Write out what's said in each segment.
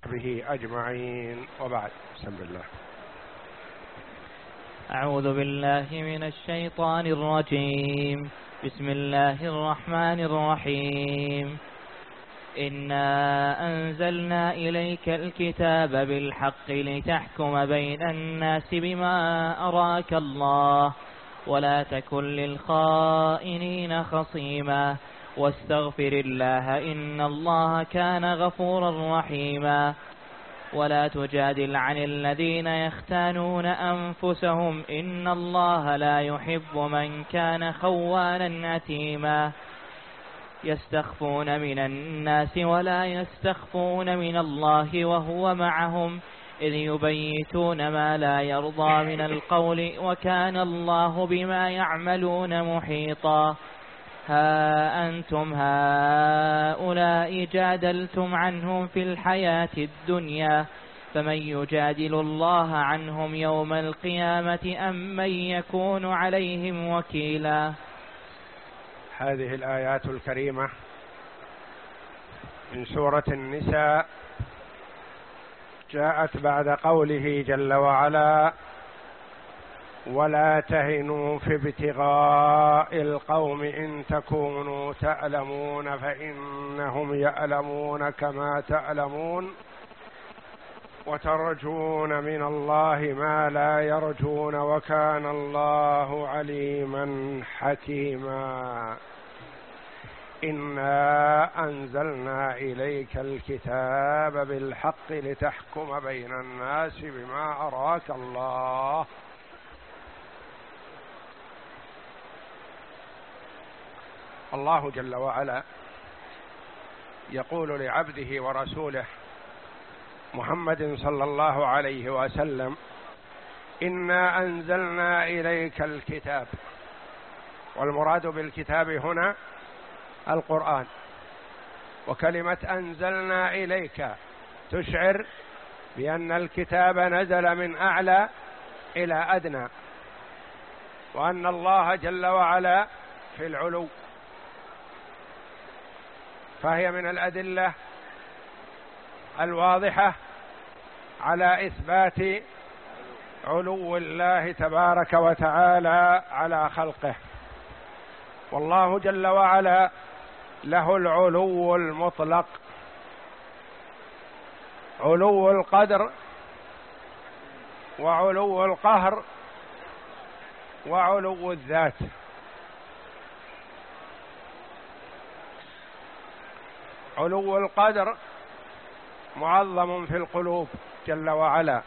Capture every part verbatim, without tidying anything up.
به أجمعين، وبعد. بسم الله. أعوذ بالله من الشيطان الرجيم. بسم الله الرحمن الرحيم. إنا أنزلنا إليك الكتاب بالحق لتحكم بين الناس بما أراك الله ولا تكن للخائنين خصيما واستغفر الله إن الله كان غفورا رحيما. ولا تجادل عن الذين يختانون أنفسهم إن الله لا يحب من كان خوانا أثيما. يستخفون من الناس ولا يستخفون من الله وهو معهم إذ يبيتون ما لا يرضى من القول وكان الله بما يعملون محيطا. ها أنتم هؤلاء جادلتم عنهم في الحياة الدنيا فمن يجادل الله عنهم يوم القيامة أم من يكون عليهم وكيلا. هذه الآيات الكريمة من سورة النساء جاءت بعد قوله جل وعلا: ولا تهنوا في ابتغاء القوم إن تكونوا تألمون فإنهم يألمون كما تألمون وترجون من الله ما لا يرجون وكان الله عليما حكيما. إنا أنزلنا إليك الكتاب بالحق لتحكم بين الناس بما أراك الله. الله جل وعلا يقول لعبده ورسوله محمد صلى الله عليه وسلم: إنا أنزلنا إليك الكتاب. والمراد بالكتاب هنا القرآن. وكلمة أنزلنا إليك تشعر بأن الكتاب نزل من أعلى إلى أدنى، وأن الله جل وعلا في العلو، فهي من الأدلة الواضحة على إثبات علو الله تبارك وتعالى على خلقه. والله جل وعلا له العلو المطلق، علو القدر وعلو القهر وعلو الذات. علو القدر معظم في القلوب جل وعلا.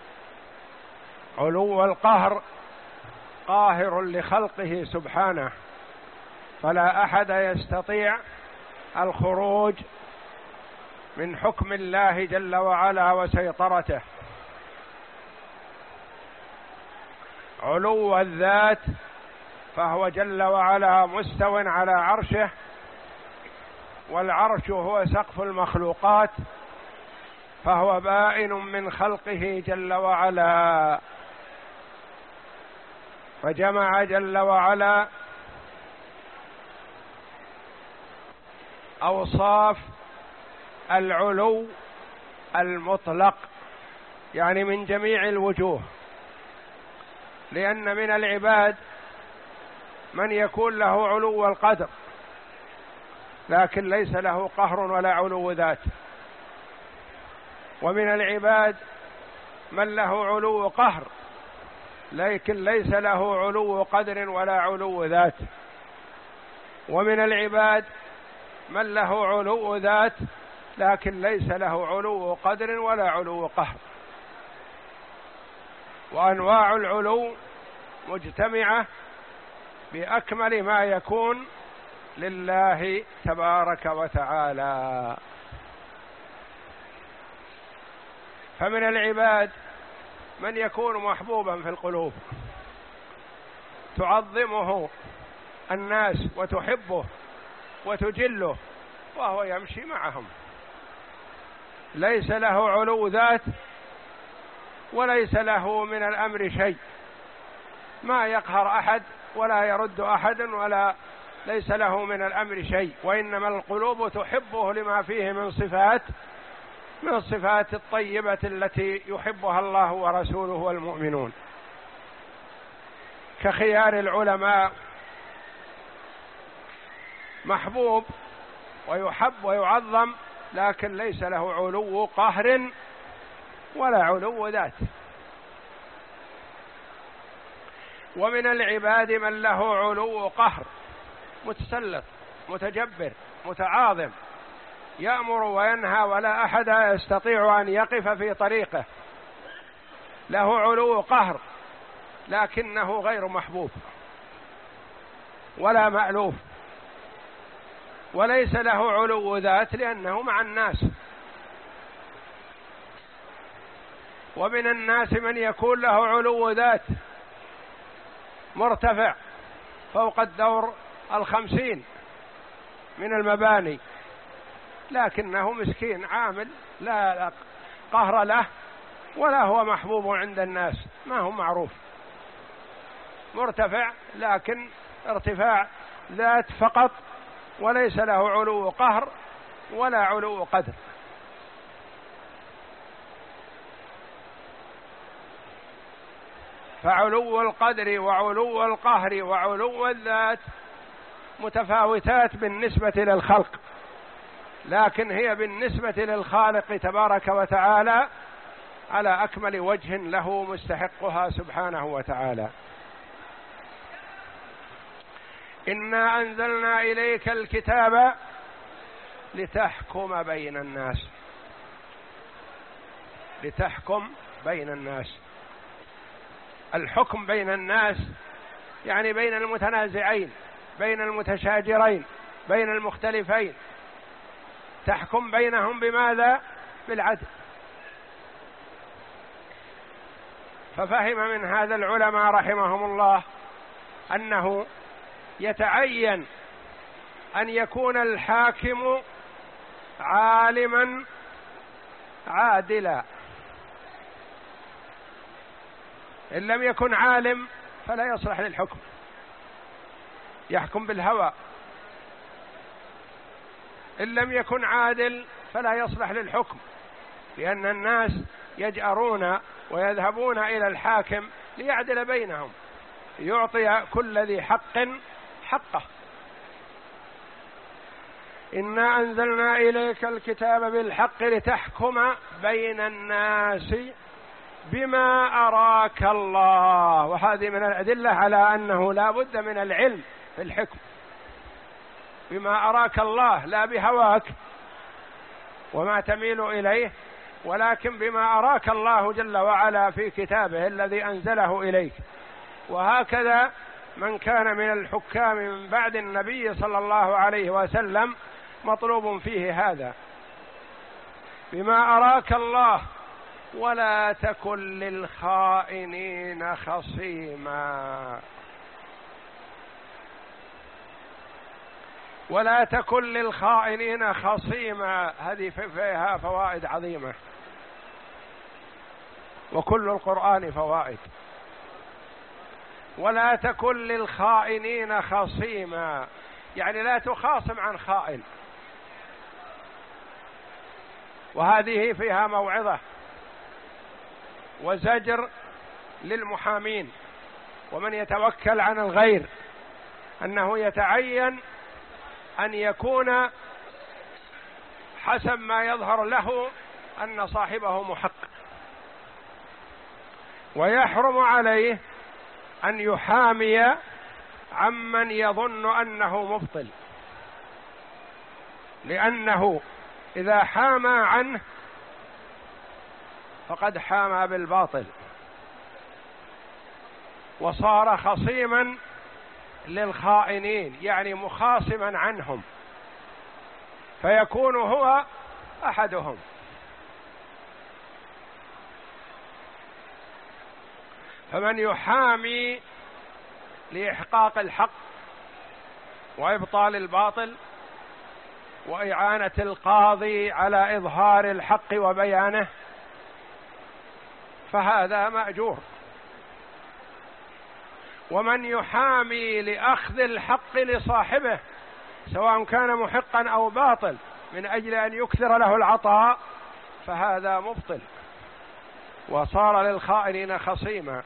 علو القهر قاهر لخلقه سبحانه، فلا أحد يستطيع الخروج من حكم الله جل وعلا وسيطرته. علو الذات فهو جل وعلا مستو على عرشه، والعرش هو سقف المخلوقات، فهو بائن من خلقه جل وعلا. فجمع جل وعلا أوصاف العلو المطلق، يعني من جميع الوجوه. لأن من العباد من يكون له علو القدر لكن ليس له قهر ولا علو ذات، ومن العباد من له علو قهر لكن ليس له علو قدر ولا علو ذات، ومن العباد من له علو ذات لكن ليس له علو قدر ولا علو قهر. وأنواع العلو مجتمعة بأكمل ما يكون لله تبارك وتعالى. فمن العباد من يكون محبوبا في القلوب، تعظمه الناس وتحبه وتجله وهو يمشي معهم، ليس له علو ذات وليس له من الأمر شيء، ما يقهر أحد ولا يرد أحد ولا ليس له من الأمر شيء، وإنما القلوب تحبه لما فيه من صفات من الصفات الطيبة التي يحبها الله ورسوله والمؤمنون، كخيار العلماء، محبوب ويحب ويعظم، لكن ليس له علو قهر ولا علو ذات. ومن العباد من له علو قهر، متسلط متجبر متعاظم، يأمر وينهى ولا أحد يستطيع أن يقف في طريقه، له علو قهر لكنه غير محبوب ولا مألوف، وليس له علو ذات لأنه مع الناس. ومن الناس من يكون له علو ذات مرتفع فوق الدور الخمسين من المباني، لكنه مسكين عامل لا قهر له ولا هو محبوب عند الناس، ما هو معروف، مرتفع لكن ارتفاع ذات فقط، وليس له علو قهر ولا علو قدر. فعلو القدر وعلو القهر وعلو الذات متفاوتات بالنسبة للخلق، لكن هي بالنسبة للخالق تبارك وتعالى على أكمل وجه له مستحقها سبحانه وتعالى. إنا أنزلنا إليك الكتاب لتحكم بين الناس، لتحكم بين الناس. الحكم بين الناس يعني بين المتنازعين، بين المتشاجرين، بين المختلفين، تحكم بينهم بماذا؟ بالعدل. ففهم من هذا العلماء رحمهم الله أنه يتعين أن يكون الحاكم عالما عادلا، إن لم يكن عالم فلا يصلح للحكم، يحكم بالهوى. إن لم يكن عادل فلا يصلح للحكم، لأن الناس يجأرون ويذهبون إلى الحاكم ليعدل بينهم، يعطي كل ذي حق حقه. إنا أنزلنا إليك الكتاب بالحق لتحكم بين الناس بما أراك الله. وهذه من الأدلة على أنه لا بد من العلم في الحكم، بما أراك الله، لا بهواك وما تميل إليه، ولكن بما أراك الله جل وعلا في كتابه الذي أنزله إليك. وهكذا من كان من الحكام من بعد النبي صلى الله عليه وسلم مطلوب فيه هذا، بما أراك الله، ولا تكن للخائنين خصيما، ولا تكن للخائنين خصيما. هذه فيها فوائد عظيمة، وكل القرآن فوائد. ولا تكن للخائنين خصيما يعني لا تخاصم عن خائن، وهذه فيها موعظة وزجر للمحامين ومن يتوكل عن الغير، أنه يتعين أن يكون حسب ما يظهر له أن صاحبه محق، ويحرم عليه أن يحامي عمن يظن أنه مبطل، لأنه إذا حامى عنه فقد حامى بالباطل وصار خصيما للخائنين، يعني مخاصما عنهم، فيكون هو أحدهم. فمن يحامي لإحقاق الحق وإبطال الباطل وإعانة القاضي على إظهار الحق وبيانه فهذا مأجور. ومن يحامي لأخذ الحق لصاحبه سواء كان محقا أو باطل من أجل أن يكثر له العطاء فهذا مبطل وصار للخائنين خصيما،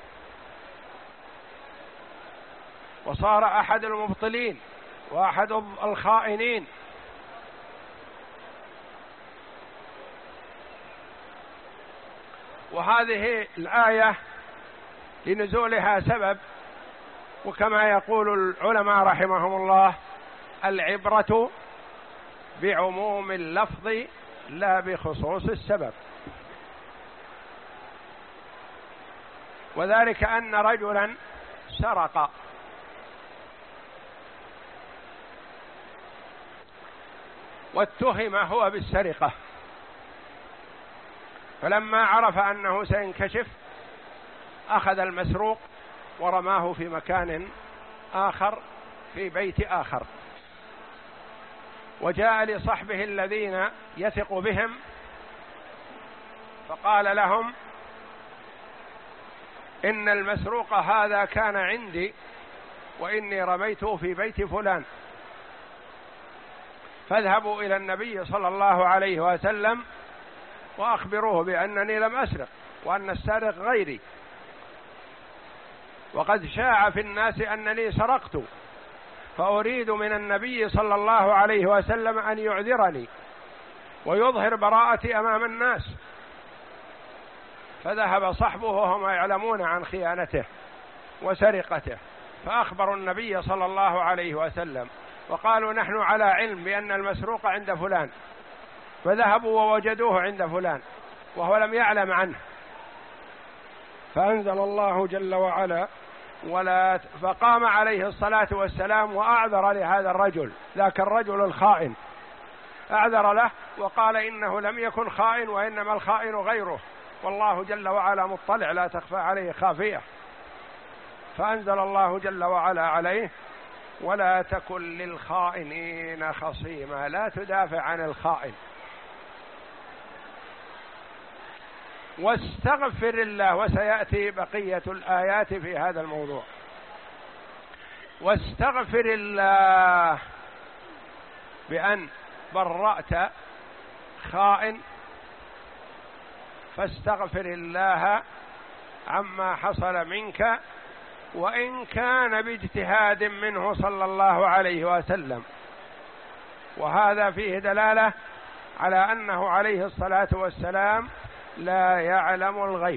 وصار أحد المبطلين وأحد الخائنين. وهذه الآية لنزولها سبب، وكما يقول العلماء رحمهم الله: العبرة بعموم اللفظ لا بخصوص السبب. وذلك أن رجلا سرق واتهم هو بالسرقة، فلما عرف أنه سينكشف أخذ المسروق ورماه في مكان آخر في بيت آخر، وجاء لصحبه الذين يثق بهم فقال لهم: إن المسروق هذا كان عندي وإني رميته في بيت فلان، فاذهبوا إلى النبي صلى الله عليه وسلم وأخبروه بأنني لم أسرق وأن السارق غيري، وقد شاع في الناس أنني سرقت، فأريد من النبي صلى الله عليه وسلم أن يعذرني ويظهر براءتي أمام الناس. فذهب صحبه وهم يعلمون عن خيانته وسرقته، فأخبروا النبي صلى الله عليه وسلم وقالوا: نحن على علم بأن المسروق عند فلان، فذهبوا ووجدوه عند فلان وهو لم يعلم عنه. فأنزل الله جل وعلا: ولا فقام عليه الصلاة والسلام وأعذر لهذا الرجل، ذاك الرجل الخائن أعذر له وقال: إنه لم يكن خائن وإنما الخائن غيره، والله جل وعلا مطلع لا تخفى عليه خافية. فأنزل الله جل وعلا عليه: ولا تكن للخائنين خصيما، لا تدافع عن الخائن، واستغفر الله. وسيأتي بقية الآيات في هذا الموضوع. واستغفر الله بأن برأت خائن، فاستغفر الله عما حصل منك، وإن كان باجتهاد منه صلى الله عليه وسلم. وهذا فيه دلالة على أنه عليه الصلاة والسلام لا يعلم الغيب،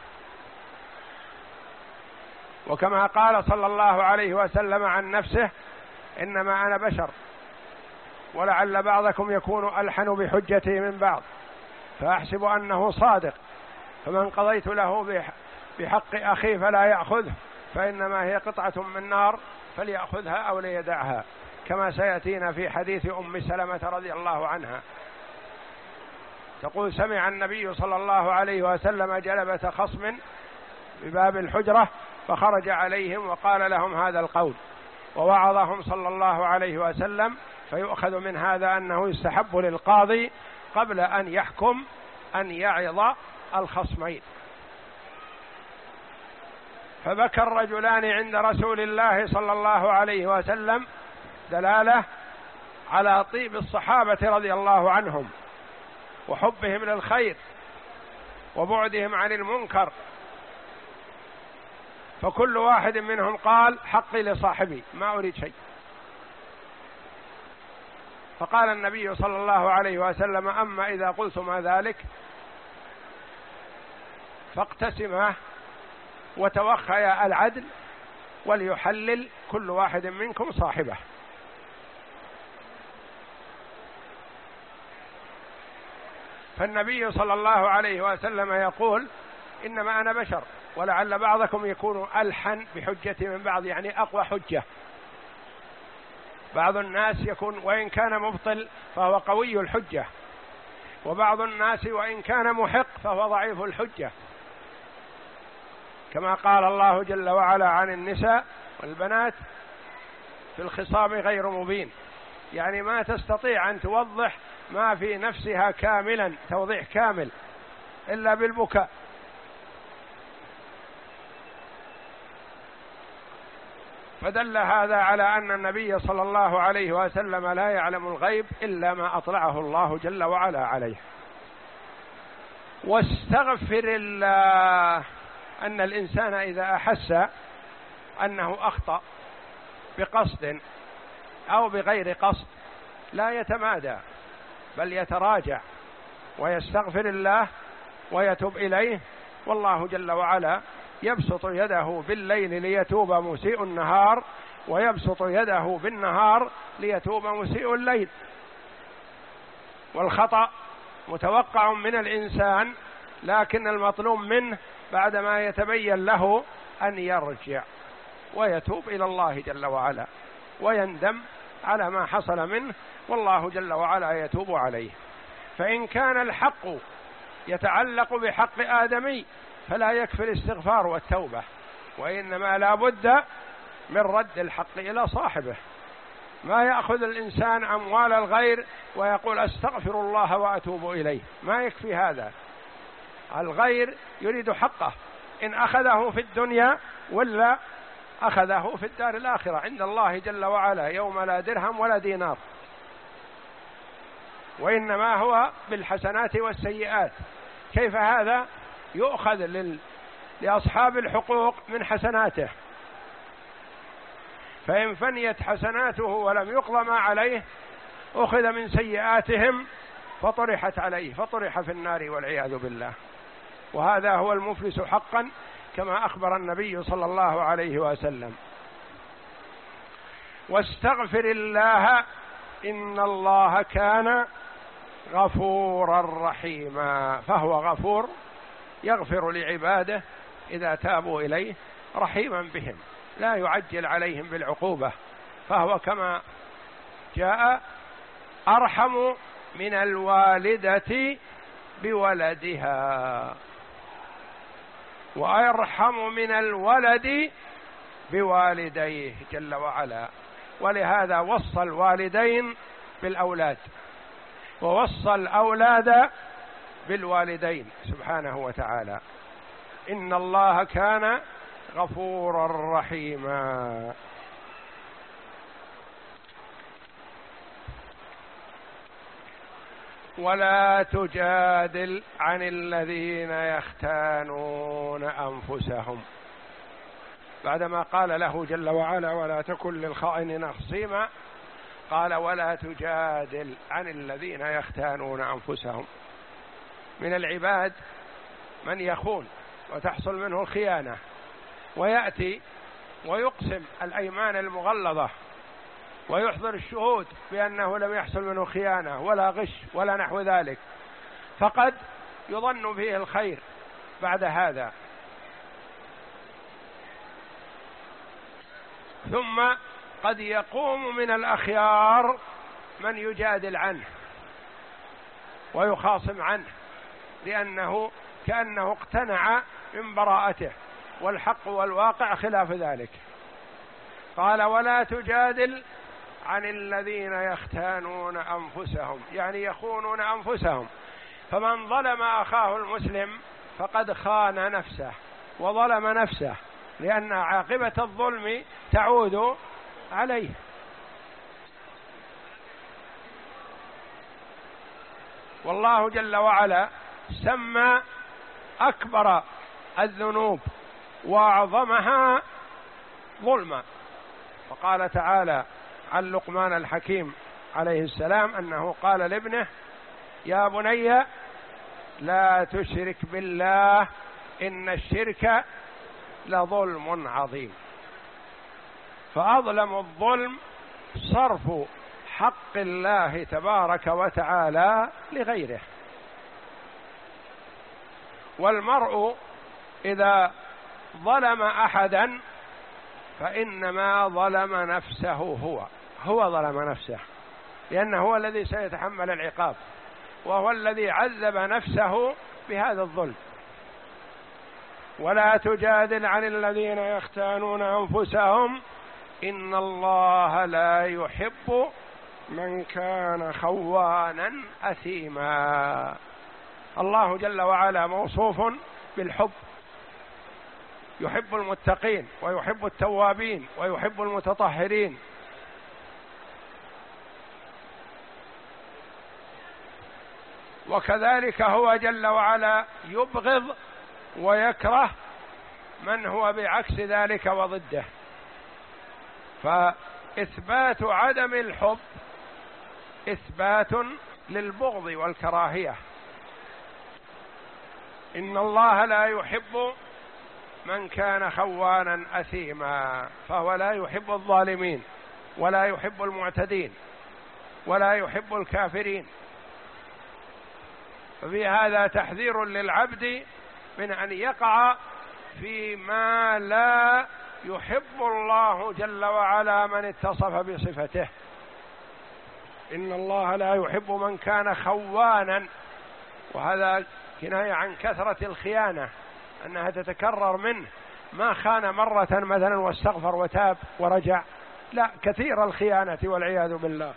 وكما قال صلى الله عليه وسلم عن نفسه: إنما أنا بشر ولعل بعضكم يكون ألحن بحجته من بعض، فأحسب أنه صادق، فمن قضيت له بحق أخيه فلا يأخذه، فإنما هي قطعة من نار فليأخذها أو ليدعها، كما سيأتينا في حديث أم سلمة رضي الله عنها تقول: سمع النبي صلى الله عليه وسلم جلبة خصم بباب الحجرة فخرج عليهم وقال لهم هذا القول، ووعظهم صلى الله عليه وسلم. فيؤخذ من هذا أنه يستحب للقاضي قبل أن يحكم أن يعظ الخصمين. فبكى الرجلان عند رسول الله صلى الله عليه وسلم، دلالة على طيب الصحابة رضي الله عنهم وحبهم للخير وبعدهم عن المنكر، فكل واحد منهم قال: حقي لصاحبي، ما أريد شيء. فقال النبي صلى الله عليه وسلم: أما إذا قلتما ذلك فاقتسماه وتوخيا العدل وليحلل كل واحد منكم صاحبه. فالنبي صلى الله عليه وسلم يقول: إنما أنا بشر ولعل بعضكم يكون ألحن بحجة من بعض، يعني أقوى حجة. بعض الناس يكون وإن كان مبطل فهو قوي الحجة، وبعض الناس وإن كان محق فهو ضعيف الحجة، كما قال الله جل وعلا عن النساء والبنات: في الخصام غير مبين، يعني ما تستطيع أن توضح ما في نفسها كاملا توضيح كامل إلا بالبكاء. فدل هذا على أن النبي صلى الله عليه وسلم لا يعلم الغيب إلا ما أطلعه الله جل وعلا عليه. واستغفر الله. أن الإنسان إذا أحس أنه أخطأ بقصد أو بغير قصد لا يتمادى، بل يتراجع ويستغفر الله ويتوب إليه، والله جل وعلا يبسط يده بالليل ليتوب مسيء النهار، ويبسط يده بالنهار ليتوب مسيء الليل. والخطأ متوقع من الإنسان، لكن المطلوب منه بعدما يتبين له أن يرجع ويتوب إلى الله جل وعلا ويندم على ما حصل منه، والله جل وعلا يتوب عليه. فإن كان الحق يتعلق بحق آدمي فلا يكفي الاستغفار والتوبة، وإنما لا بد من رد الحق إلى صاحبه. ما يأخذ الإنسان أموال الغير ويقول أستغفر الله وأتوب إليه، ما يكفي هذا. الغير يريد حقه، إن أخذه في الدنيا ولا أخذه في الدار الآخرة عند الله جل وعلا يوم لا درهم ولا دينار، وإنما هو بالحسنات والسيئات. كيف هذا؟ يؤخذ لل... لأصحاب الحقوق من حسناته، فإن فنيت حسناته ولم يقضى ما عليه أخذ من سيئاتهم فطرحت عليه فطرح في النار والعياذ بالله. وهذا هو المفلس حقا كما أخبر النبي صلى الله عليه وسلم. واستغفر الله إن الله كان غفورا رحيما. فهو غفور يغفر لعباده إذا تابوا إليه، رحيما بهم لا يعجل عليهم بالعقوبة، فهو كما جاء أرحم من الوالدة بولدها، وأرحم من الولد بوالديه جل وعلا. ولهذا وصى الوالدين بالأولاد ووصى الأولاد بالوالدين سبحانه وتعالى. إن الله كان غفورا رحيما. ولا تجادل عن الذين يختانون أنفسهم، بعدما قال له جل وعلا ولا تكن للخائنين خصيما، قال ولا تجادل عن الذين يختانون أنفسهم. من العباد من يخون وتحصل منه الخيانة، ويأتي ويقسم الأيمان المغلظة ويحضر الشهود بأنه لم يحصل منه خيانة ولا غش ولا نحو ذلك، فقد يظن فيه الخير بعد هذا، ثم قد يقوم من الأخيار من يجادل عنه ويخاصم عنه، لأنه كأنه اقتنع من براءته، والحق والواقع خلاف ذلك. قال ولا تجادل عن الذين يختانون أنفسهم، يعني يخونون أنفسهم. فمن ظلم أخاه المسلم فقد خان نفسه وظلم نفسه، لأن عاقبة الظلم تعود عليه. والله جل وعلا سمى أكبر الذنوب وأعظمها ظلما، وقال تعالى عن لقمان الحكيم عليه السلام أنه قال لابنه يا بني لا تشرك بالله إن الشرك لظلم عظيم. فأظلم الظلم صرف حق الله تبارك وتعالى لغيره. والمرء إذا ظلم أحدا فإنما ظلم نفسه، هو هو ظلم نفسه، لأنه هو الذي سيتحمل العقاب، وهو الذي عذب نفسه بهذا الظلم. ولا تجادل عن الذين يختانون أنفسهم إن الله لا يحب من كان خوانا أثيما. الله جل وعلا موصوف بالحب، يحب المتقين ويحب التوابين ويحب المتطهرين. وكذلك هو جل وعلا يبغض ويكره من هو بعكس ذلك وضده. فإثبات عدم الحب إثبات للبغض والكراهية. إن الله لا يحب من كان خوانا أثيما، فهو لا يحب الظالمين ولا يحب المعتدين ولا يحب الكافرين. ففي هذا تحذير للعبد من أن يقع فيما لا يحب الله جل وعلا من اتصف بصفته. إن الله لا يحب من كان خوانا، وهذا كناية عن كثرة الخيانة، أنها تتكرر منه، ما خان مرة مثلا واستغفر وتاب ورجع، لا، كثير الخيانة والعياذ بالله.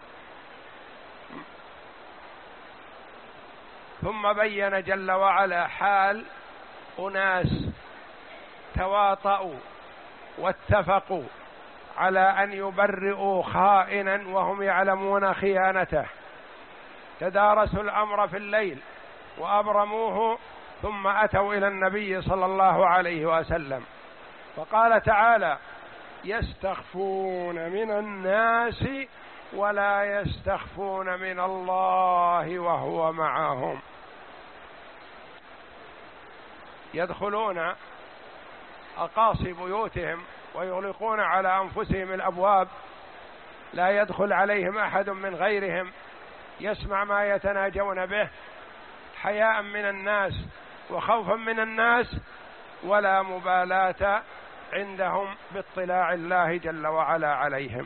ثم بين جل وعلا حال أناس تواطؤوا واتفقوا على أن يبرئوا خائنا وهم يعلمون خيانته، تدارسوا الأمر في الليل وأبرموه، ثم أتوا إلى النبي صلى الله عليه وسلم، فقال تعالى: يستخفون من الناس ولا يستخفون من الله وهو معهم. يدخلون أقاصي بيوتهم ويغلقون على أنفسهم الأبواب، لا يدخل عليهم أحد من غيرهم، يسمع ما يتناجون به حياء من الناس وخوفا من الناس، ولا مبالاة عندهم باطلاع الله جل وعلا عليهم.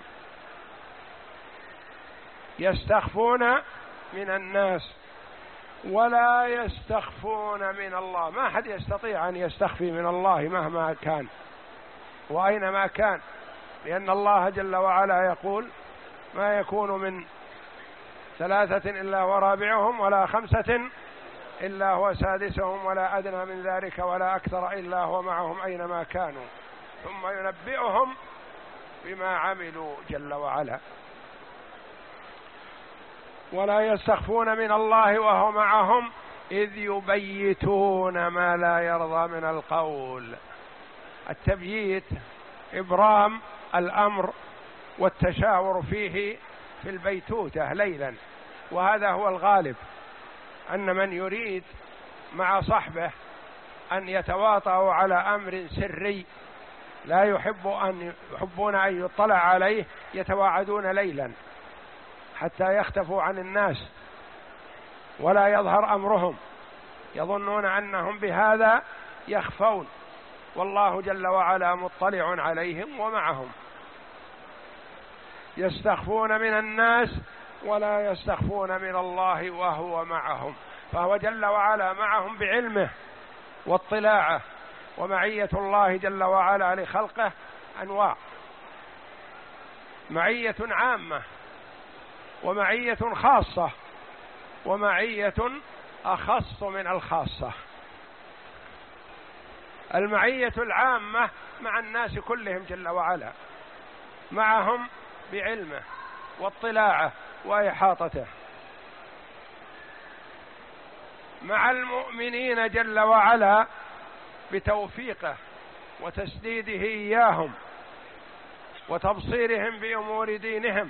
يستخفون من الناس ولا يستخفون من الله. ما أحد يستطيع أن يستخفي من الله مهما كان وأينما كان، لأن الله جل وعلا يقول: ما يكون من ثلاثة إلا ورابعهم ولا خمسة إلا هو سادسهم ولا أدنى من ذلك ولا أكثر إلا هو معهم أينما كانوا ثم ينبئهم بما عملوا جل وعلا. ولا يستخفون من الله وهو معهم إذ يبيتون ما لا يرضى من القول. التبييت إبرام الأمر والتشاور فيه في البيتوتة ليلا، وهذا هو الغالب، أن من يريد مع صحبه أن يتواطؤوا على أمر سري لا يحب أن يحبون أن يطلع عليه يتواعدون ليلا حتى يختفوا عن الناس ولا يظهر أمرهم، يظنون أنهم بهذا يخفون، والله جل وعلا مطلع عليهم ومعهم. يستخفون من الناس ولا يستخفون من الله وهو معهم، فهو جل وعلا معهم بعلمه واطلاعه. ومعية الله جل وعلا لخلقه أنواع: معية عامة، ومعية خاصة، ومعية أخص من الخاصة. المعية العامة مع الناس كلهم جل وعلا، معهم بعلمه واطلاعه وإحاطته. مع المؤمنين جل وعلا بتوفيقه وتسديده إياهم وتبصيرهم بأمور دينهم.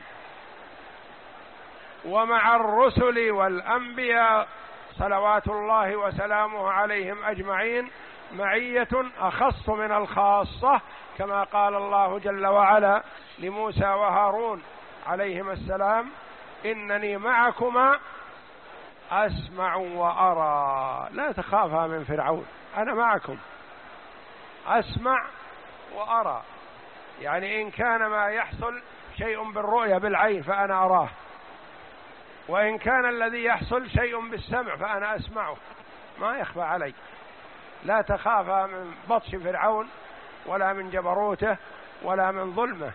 ومع الرسل والأنبياء صلوات الله وسلامه عليهم أجمعين معية أخص من الخاصة، كما قال الله جل وعلا لموسى وهارون عليهما السلام: إنني معكما أسمع وأرى لا تخافا من فرعون، أنا معكم أسمع وأرى. يعني إن كان ما يحصل شيء بالرؤية بالعين فأنا أراه، وإن كان الذي يحصل شيء بالسمع فأنا أسمعه، ما يخفى علي. لا تخافا من بطش فرعون ولا من جبروته ولا من ظلمه.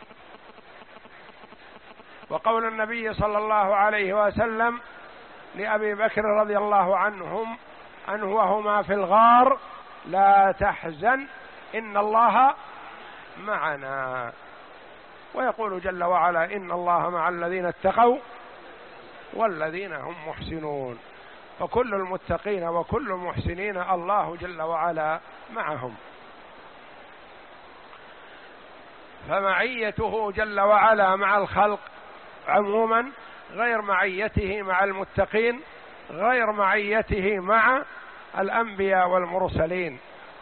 وقول النبي صلى الله عليه وسلم لأبي بكر رضي الله عنهم عنه وهما في الغار: لا تحزن إن الله معنا. ويقول جل وعلا: إن الله مع الذين اتقوا والذين هم محسنون. فكل المتقين وكل المحسنين الله جل وعلا معهم. فمعيته جل وعلا مع الخلق عموما غير معيته مع المتقين، غير معيته مع الأنبياء والمرسلين،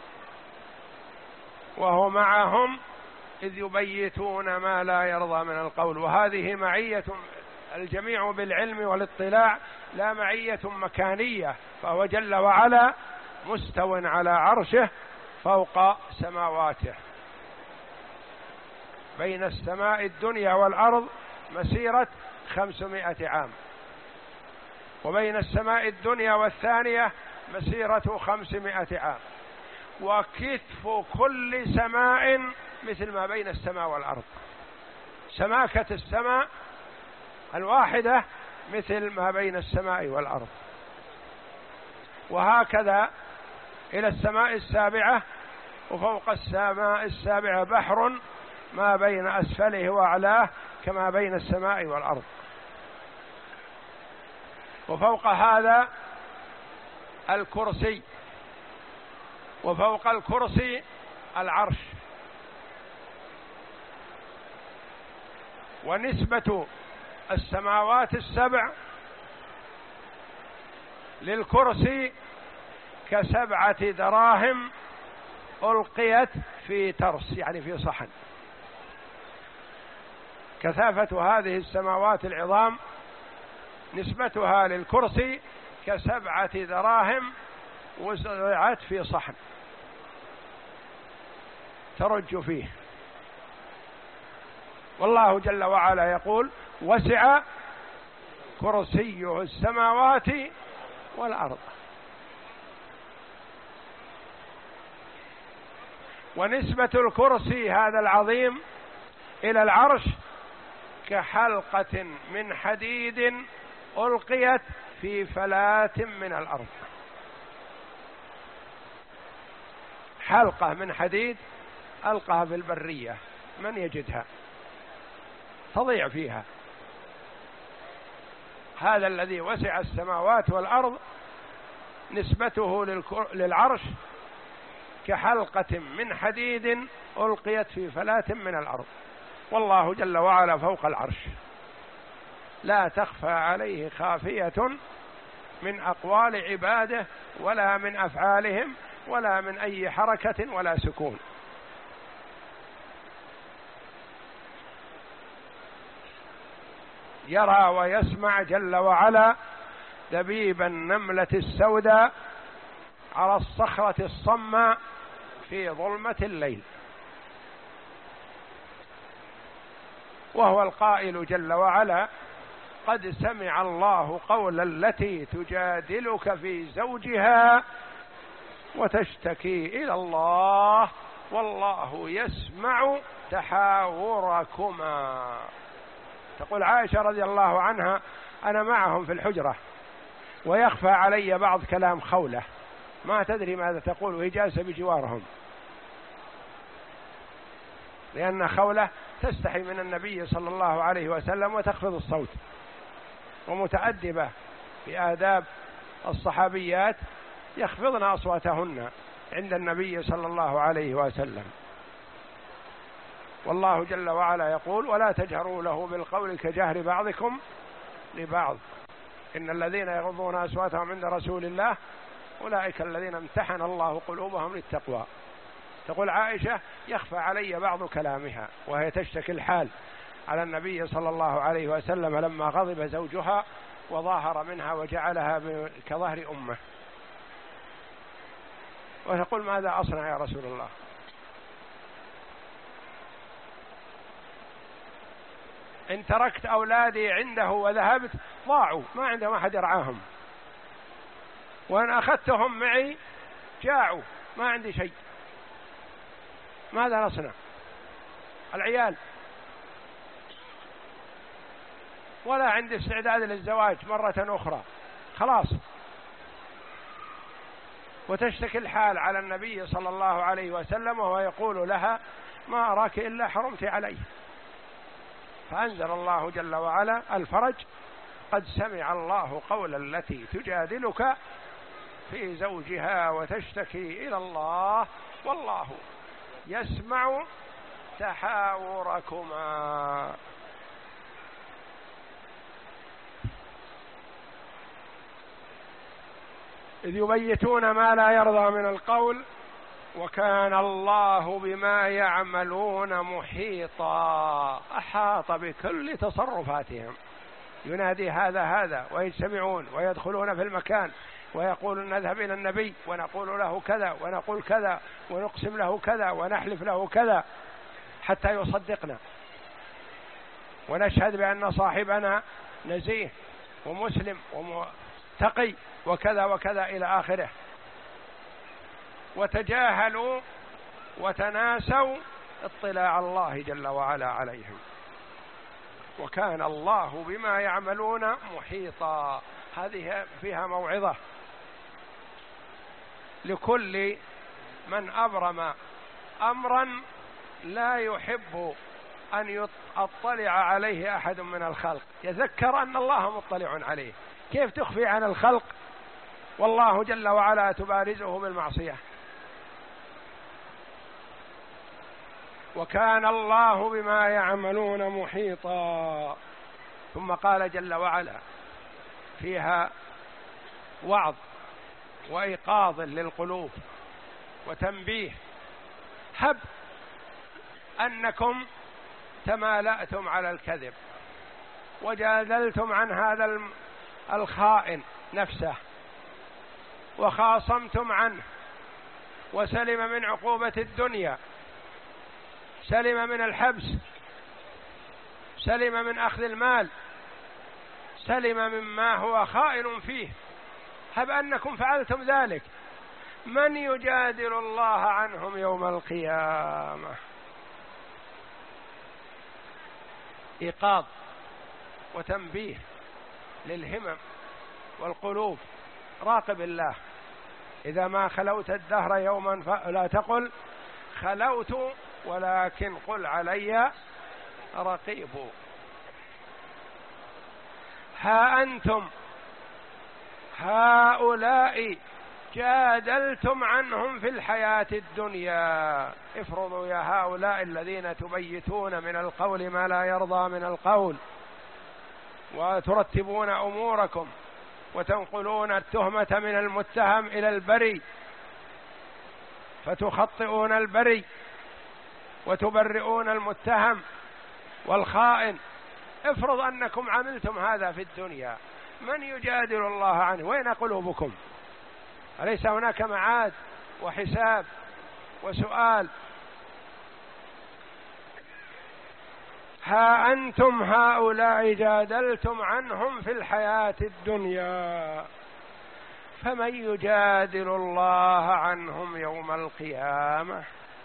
وهو معهم إذ يبيتون ما لا يرضى من القول. وهذه معية الجميع بالعلم والاطلاع، لا معية مكانية، فهو جل وعلا مستو على عرشه فوق سماواته. بين السماء الدنيا والأرض مسيرة خمسمائة عام، وبين السماء الدنيا والثانية مسيرة خمسمائة عام، وكتف كل سماء مثل ما بين السماء والأرض. سماكة السماء الواحدة مثل ما بين السماء والأرض، وهكذا إلى السماء السابعة، وفوق السماء السابعة بحر ما بين أسفله وأعلاه كما بين السماء والأرض. وفوق هذا الكرسي، وفوق الكرسي العرش. ونسبة السماوات السبع للكرسي كسبعة دراهم ألقيت في ترس، يعني في صحن. كثافة هذه السماوات العظام نسبتها للكرسي كسبعة دراهم وزعت في صحن ترج فيه. والله جل وعلا يقول: وسع كرسيه السماوات والأرض. ونسبة الكرسي هذا العظيم إلى العرش كحلقة من حديد ألقيت في فلاة من الأرض. حلقة من حديد ألقاها في البرية، من يجدها؟ تضيع فيها. هذا الذي وسع السماوات والأرض نسبته للعرش كحلقة من حديد ألقيت في فلاة من الأرض. والله جل وعلا فوق العرش، لا تخفى عليه خافية من أقوال عباده ولا من أفعالهم ولا من أي حركة ولا سكون. يرى ويسمع جل وعلا دبيب النملة السوداء على الصخرة الصماء في ظلمة الليل. وهو القائل جل وعلا: قد سمع الله قول التي تجادلك في زوجها وتشتكي إلى الله والله يسمع تحاوركما. تقول عائشة رضي الله عنها: أنا معهم في الحجرة ويخفى علي بعض كلام خولة، ما تدري ماذا تقول وهي جالسة بجوارهم، لأن خولة تستحي من النبي صلى الله عليه وسلم وتخفض الصوت، ومتأدبة بآداب الصحابيات يخفضن أصواتهن عند النبي صلى الله عليه وسلم. والله جل وعلا يقول: ولا تجهروا له بالقول كجهر بعضكم لبعض إن الذين يغضون أصواتهم عند رسول الله أولئك الذين امتحن الله قلوبهم للتقوى. تقول عائشة: يخفى علي بعض كلامها، وهي تشتكي الحال على النبي صلى الله عليه وسلم لما غضب زوجها وظاهر منها وجعلها كظهر أمه، وتقول: ماذا أصنع يا رسول الله؟ إن تركت أولادي عنده وذهبت ضاعوا، ما عندهم أحد يرعاهم، وإن أخذتهم معي جاعوا، ما عندي شيء، ماذا نصنع؟ العيال ولا عندي استعداد للزواج مرة أخرى، خلاص. وتشتكي الحال على النبي صلى الله عليه وسلم وهو يقول لها: ما أراك إلا حرمت عليه. فأنزل الله جل وعلا الفرج قد سمع الله قول التي تجادلك في زوجها وتشتكي إلى الله والله يسمع تحاوركما. إذ يبيتون ما لا يرضى من القول وكان الله بما يعملون محيطا، أحاط بكل تصرفاتهم، ينادي هذا هذا ويجتمعون ويدخلون في المكان ويقول نذهب إلى النبي ونقول له كذا ونقول كذا ونقسم له كذا ونحلف له كذا حتى يصدقنا ونشهد بأن صاحبنا نزيه ومسلم ومتقي وكذا وكذا إلى آخره، وتجاهلوا وتناسوا اطلاع الله جل وعلا عليهم. وكان الله بما يعملون محيطا، هذه فيها موعظة لكل من أبرم أمرا لا يحب أن يطلع عليه أحد من الخلق، يذكر أن الله مطلع عليه. كيف تخفي عن الخلق والله جل وعلا تبارزه بالمعصية؟ وكان الله بما يعملون محيطا. ثم قال جل وعلا فيها وعظ وإيقاظ للقلوب وتنبيه: هب أنكم تمالأتم على الكذب وجادلتم عن هذا الخائن نفسه وخاصمتم عنه وسلم من عقوبة الدنيا، سلم من الحبس، سلم من أخذ المال، سلم مما هو خائن فيه. هب أنكم فعلتم ذلك، من يجادل الله عنهم يوم القيامة؟ إيقاظ وتنبيه للهمم والقلوب. راقب الله، إذا ما خلوت الدهر يوما فلا تقل خلوت ولكن قل علي رقيب. ها أنتم هؤلاء جادلتم عنهم في الحياة الدنيا. افرضوا يا هؤلاء الذين تبيتون من القول ما لا يرضى من القول وترتبون أموركم وتنقلون التهمة من المتهم إلى البري فتخطئون البري وتبرئون المتهم والخائن. افرض أنكم عملتم هذا في الدنيا، من يجادل الله عنه؟ وين قلوبكم؟ أليس هناك معاد وحساب وسؤال؟ ها أنتم هؤلاء جادلتم عنهم في الحياة الدنيا فمن يجادل الله عنهم يوم القيامة؟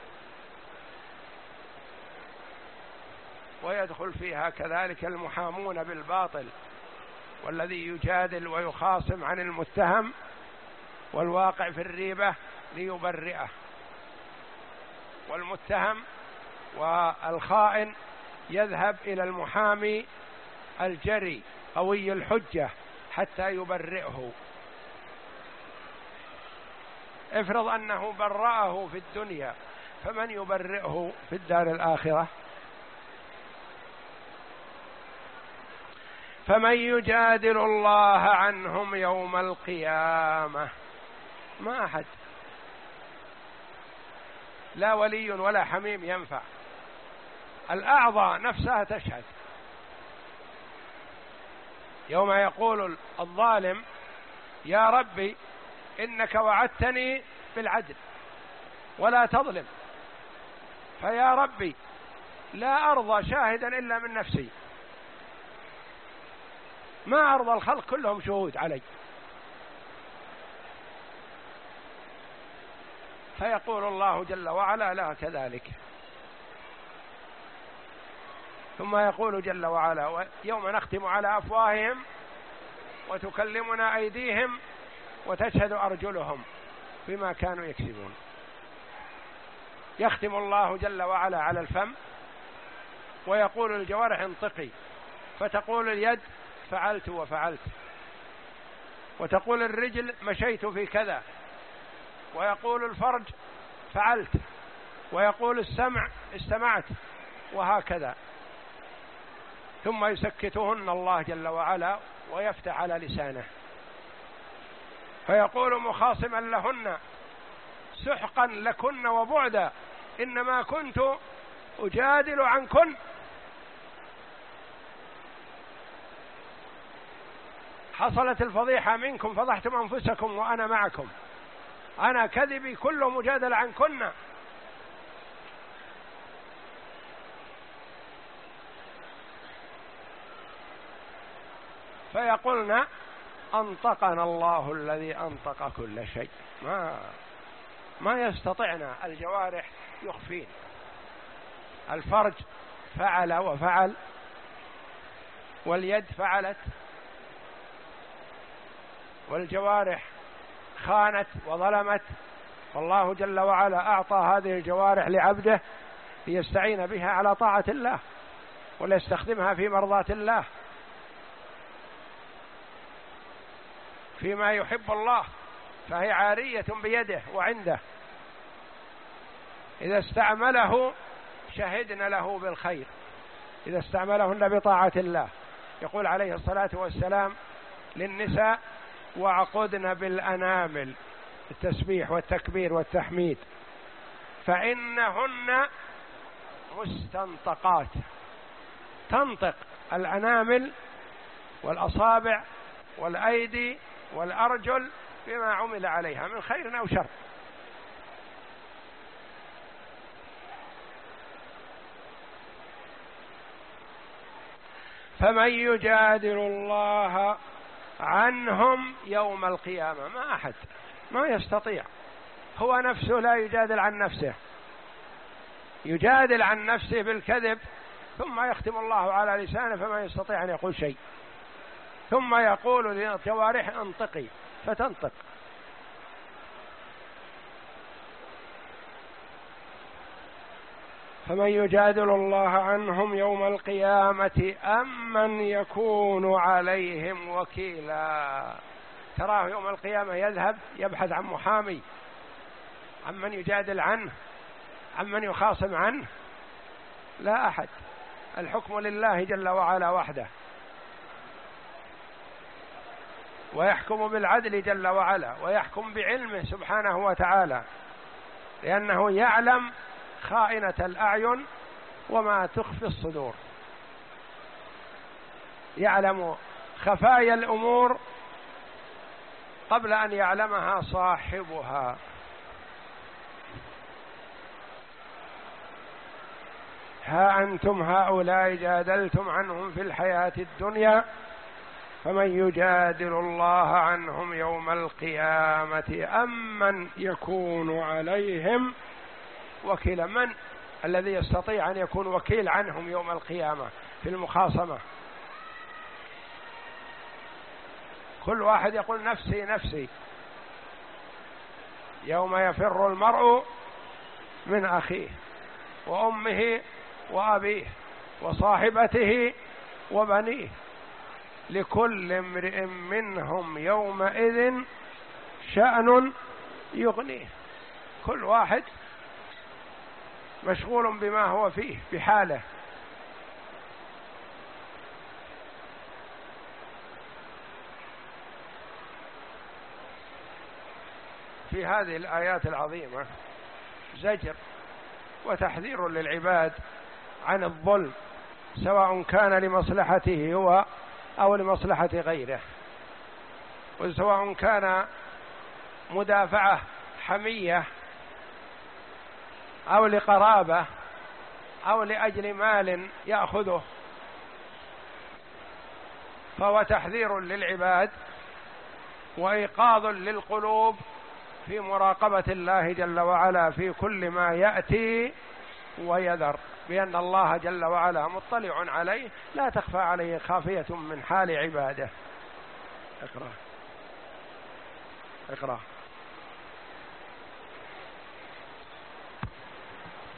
ويدخل فيها كذلك المحامون بالباطل، والذي يجادل ويخاصم عن المتهم والواقع في الريبة ليبرئه، والمتهم والخائن يذهب إلى المحامي الجري قوي الحجة حتى يبرئه. افرض أنه برأه في الدنيا، فمن يبرئه في الدار الآخرة؟ فمن يجادل الله عنهم يوم القيامة؟ ما أحد، لا ولي ولا حميم ينفع. الأعضاء نفسها تشهد يوم يقول الظالم: يا ربي إنك وعدتني بالعدل ولا تظلم، فيا ربي لا أرضى شاهدا إلا من نفسي، ما أرضى الخلق كلهم شهود علي. فيقول الله جل وعلا: لا كذلك. ثم يقول جل وعلا: يوم نختم على أفواههم وتكلمنا أيديهم وتشهد أرجلهم بما كانوا يكسبون. يختم الله جل وعلا على الفم ويقول الجوارح انطقي، فتقول اليد فعلت وفعلت، وتقول الرجل مشيت في كذا، ويقول الفرج فعلت، ويقول السمع استمعت، وهكذا. ثم يسكتهن الله جل وعلا ويفتح على لسانه، فيقول مخاصما لهن سحقا لكن وبعدا، إنما كنت أجادل عنكن. حصلت الفضيحة منكم، فضحتم أنفسكم وأنا معكم، أنا كذبي كله مجادل عنكن. فيقولن أنطقنا الله الذي أنطق كل شيء. ما ما يستطعنا، الجوارح يخفين. الفرج فعل وفعل، واليد فعلت، والجوارح خانت وظلمت، والله جل وعلا أعطى هذه الجوارح لعبده ليستعين بها على طاعة الله وليستخدمها في مرضاة الله فيما يحب الله، فهي عارية بيده وعنده. إذا استعمله شهدنا له بالخير، إذا استعملهن بطاعة الله. يقول عليه الصلاة والسلام للنساء: وعقدن بالأنامل، التسبيح والتكبير والتحميد، فإنهن مستنطقات. تنطق الأنامل والأصابع والأيدي والأرجل بما عمل عليها من خير أو شر. فمن يجادل الله عنهم يوم القيامة؟ ما أحد، ما يستطيع. هو نفسه لا يجادل عن نفسه، يجادل عن نفسه بالكذب، ثم يختم الله على لسانه فما يستطيع أن يقول شيء، ثم يقول للجوارح انطقي فتنطق. فمن يجادل الله عنهم يوم القيامة أم من يكون عليهم وكيلا؟ تراه يوم القيامة يذهب يبحث عن محامي، عن من يجادل عنه، عن من يخاصم عنه؟ لا أحد، الحكم لله جل وعلا وحده، ويحكم بالعدل جل وعلا، ويحكم بعلمه سبحانه وتعالى، لأنه يعلم خائنة الأعين وما تخفي الصدور، يعلم خفايا الأمور قبل أن يعلمها صاحبها. ها أنتم هؤلاء جادلتم عنهم في الحياة الدنيا فمن يجادل الله عنهم يوم القيامة أم من يكون عليهم وكيلا؟ من الذي يستطيع أن يكون وكيل عنهم يوم القيامة في المخاصمة؟ كل واحد يقول نفسي نفسي. يوم يفر المرء من أخيه وأمه وأبيه وصاحبته وبنيه لكل امرئ منهم يومئذ شأن يغنيه. كل واحد مشغول بما هو فيه بحاله. في هذه الآيات العظيمة زجر وتحذير للعباد عن الظلم، سواء كان لمصلحته هو أو لمصلحة غيره، وسواء كان مدافعة حمية أو لقرابة أو لأجل مال يأخذه، فهو تحذير للعباد وإيقاظ للقلوب في مراقبة الله جل وعلا في كل ما يأتي ويذر، بأن الله جل وعلا مطلع عليه، لا تخفى عليه خافية من حال عباده. اقرأ اقرأ.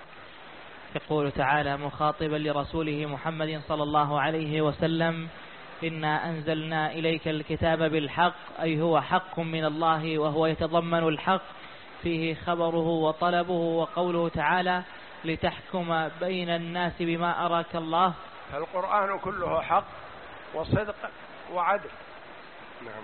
يقول تعالى مخاطبا لرسوله محمد صلى الله عليه وسلم: إنا أنزلنا إليك الكتاب بالحق، أي هو حق من الله وهو يتضمن الحق فيه خبره وطلبه، وقوله تعالى لتحكم بين الناس بما أراك الله. فالقرآن كله حق وصدق وعدل. نعم.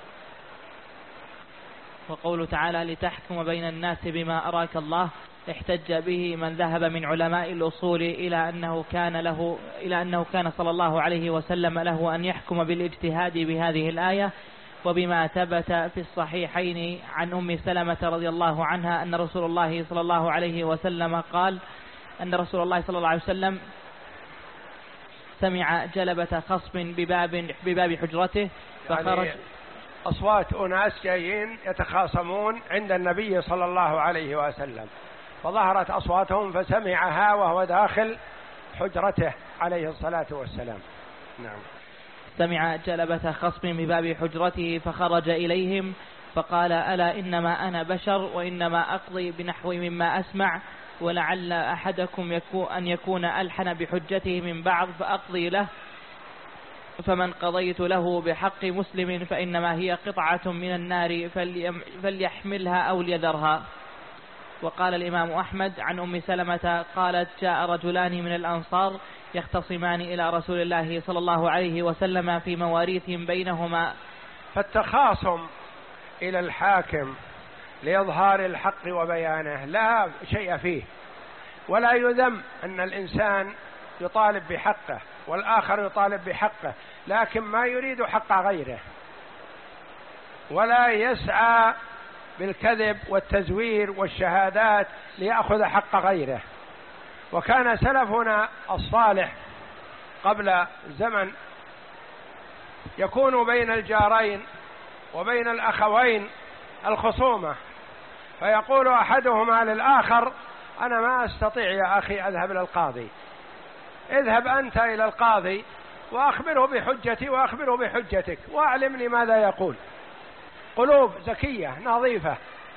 وقوله تعالى لتحكم بين الناس بما أراك الله احتج به من ذهب من علماء الأصول إلى أنه كان له إلى أنه كان صلى الله عليه وسلم له أن يحكم بالاجتهاد بهذه الآية، وبما ثبت في الصحيحين عن أم سلمة رضي الله عنها أن رسول الله صلى الله عليه وسلم قال أن رسول الله صلى الله عليه وسلم سمع جلبة خصم بباب بباب حجرته فخرج. يعني أصوات أناس جايين يتخاصمون عند النبي صلى الله عليه وسلم، فظهرت أصواتهم فسمعها وهو داخل حجرته عليه الصلاة والسلام. نعم. سمع جلبة خصم بباب حجرته فخرج إليهم فقال ألا إنما أنا بشر وإنما أقضي بنحو مما أسمع، ولعل أحدكم يكون أن يكون ألحن بحجته من بعض فأقضي له، فمن قضيت له بحق مسلم فإنما هي قطعة من النار فليحملها أو ليذرها. وقال الإمام أحمد عن أم سلمة قالت جاء رجلان من الأنصار يختصمان إلى رسول الله صلى الله عليه وسلم في مواريث بينهما. فالتخاصم إلى الحاكم لإظهار الحق وبيانه لا شيء فيه، ولا يذم أن الإنسان يطالب بحقه والآخر يطالب بحقه، لكن ما يريد حق غيره، ولا يسعى بالكذب والتزوير والشهادات ليأخذ حق غيره. وكان سلفنا الصالح قبل زمن يكون بين الجارين وبين الأخوين الخصومة، فيقول أحدهما للآخر أنا ما أستطيع يا أخي أذهب إلى القاضي، اذهب أنت إلى القاضي وأخبره بحجتي وأخبره بحجتك وأعلمني ماذا يقول. قلوب زكية نظيفة،